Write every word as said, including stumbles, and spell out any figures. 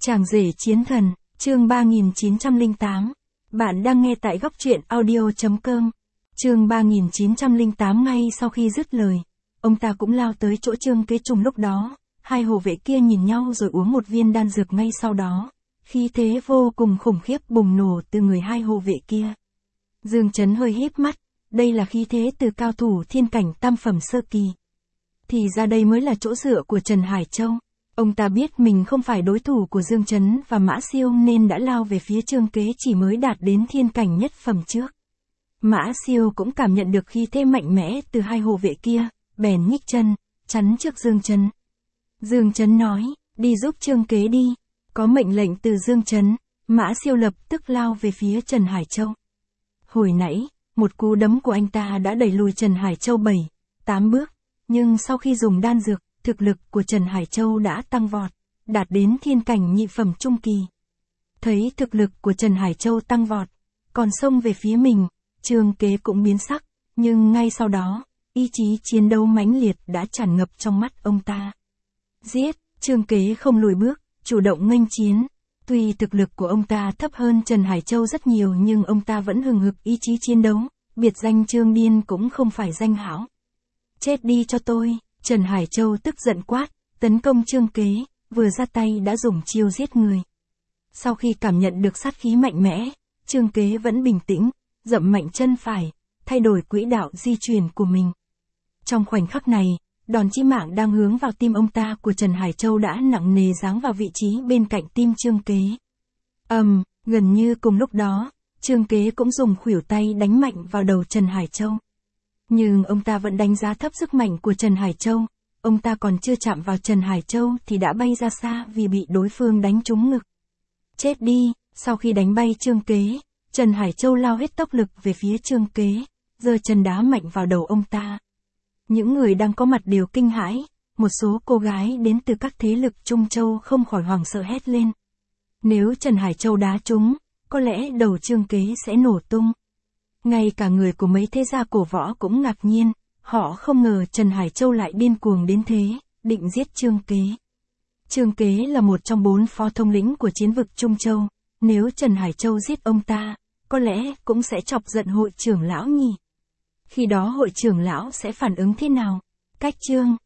Chàng rể chiến thần, chương ba nghìn chín trăm lẻ tám. Bạn đang nghe tại góc truyện audio chấm com. Chương ba nghìn chín trăm lẻ tám. Ngay sau khi dứt lời, ông ta cũng lao tới chỗ Trương Kế trùng lúc đó, hai hộ vệ kia nhìn nhau rồi uống một viên đan dược ngay sau đó. Khí thế vô cùng khủng khiếp bùng nổ từ người hai hộ vệ kia. Dương Chấn hơi híp mắt, đây là khí thế từ cao thủ thiên cảnh tam phẩm sơ kỳ. Thì ra đây mới là chỗ dựa của Trần Hải Châu. Ông ta biết mình không phải đối thủ của Dương Chấn và Mã Siêu nên đã lao về phía Trương Kế chỉ mới đạt đến thiên cảnh nhất phẩm trước. Mã Siêu cũng cảm nhận được khí thế mạnh mẽ từ hai hộ vệ kia, bèn nhích chân, chắn trước Dương Chấn. Dương Chấn nói, đi giúp Trương Kế đi. Có mệnh lệnh từ Dương Chấn, Mã Siêu lập tức lao về phía Trần Hải Châu. Hồi nãy, một cú đấm của anh ta đã đẩy lùi Trần Hải Châu bảy, tám bước, nhưng sau khi dùng đan dược, thực lực của Trần Hải Châu đã tăng vọt, đạt đến thiên cảnh nhị phẩm trung kỳ. Thấy thực lực của Trần Hải Châu tăng vọt, còn xông về phía mình, Trương Kế cũng biến sắc, nhưng ngay sau đó, ý chí chiến đấu mãnh liệt đã tràn ngập trong mắt ông ta. Giết, Trương Kế không lùi bước, chủ động nghênh chiến. Tuy thực lực của ông ta thấp hơn Trần Hải Châu rất nhiều nhưng ông ta vẫn hừng hực ý chí chiến đấu, biệt danh Trương Điên cũng không phải danh hão. Chết đi cho tôi, Trần Hải Châu tức giận quát, tấn công Trương Kế, vừa ra tay đã dùng chiêu giết người. Sau khi cảm nhận được sát khí mạnh mẽ, Trương Kế vẫn bình tĩnh, dậm mạnh chân phải, thay đổi quỹ đạo di chuyển của mình. Trong khoảnh khắc này, đòn chí mạng đang hướng vào tim ông ta của Trần Hải Châu đã nặng nề giáng vào vị trí bên cạnh tim Trương Kế. Ầm, um, gần như cùng lúc đó, Trương Kế cũng dùng khuỷu tay đánh mạnh vào đầu Trần Hải Châu. Nhưng ông ta vẫn đánh giá thấp sức mạnh của Trần Hải Châu, ông ta còn chưa chạm vào Trần Hải Châu thì đã bay ra xa vì bị đối phương đánh trúng ngực. Chết đi, sau khi đánh bay Trương Kế, Trần Hải Châu lao hết tốc lực về phía Trương Kế, giơ chân đá mạnh vào đầu ông ta. Những người đang có mặt đều kinh hãi, một số cô gái đến từ các thế lực Trung Châu không khỏi hoảng sợ hét lên. Nếu Trần Hải Châu đá trúng, có lẽ đầu Trương Kế sẽ nổ tung. Ngay cả người của mấy thế gia cổ võ cũng ngạc nhiên, họ không ngờ Trần Hải Châu lại điên cuồng đến thế, định giết Trương Kế. Trương Kế là một trong bốn phó thống lĩnh của chiến vực Trung Châu, nếu Trần Hải Châu giết ông ta, có lẽ cũng sẽ chọc giận hội trưởng lão nhỉ. Khi đó hội trưởng lão sẽ phản ứng thế nào? Cách chương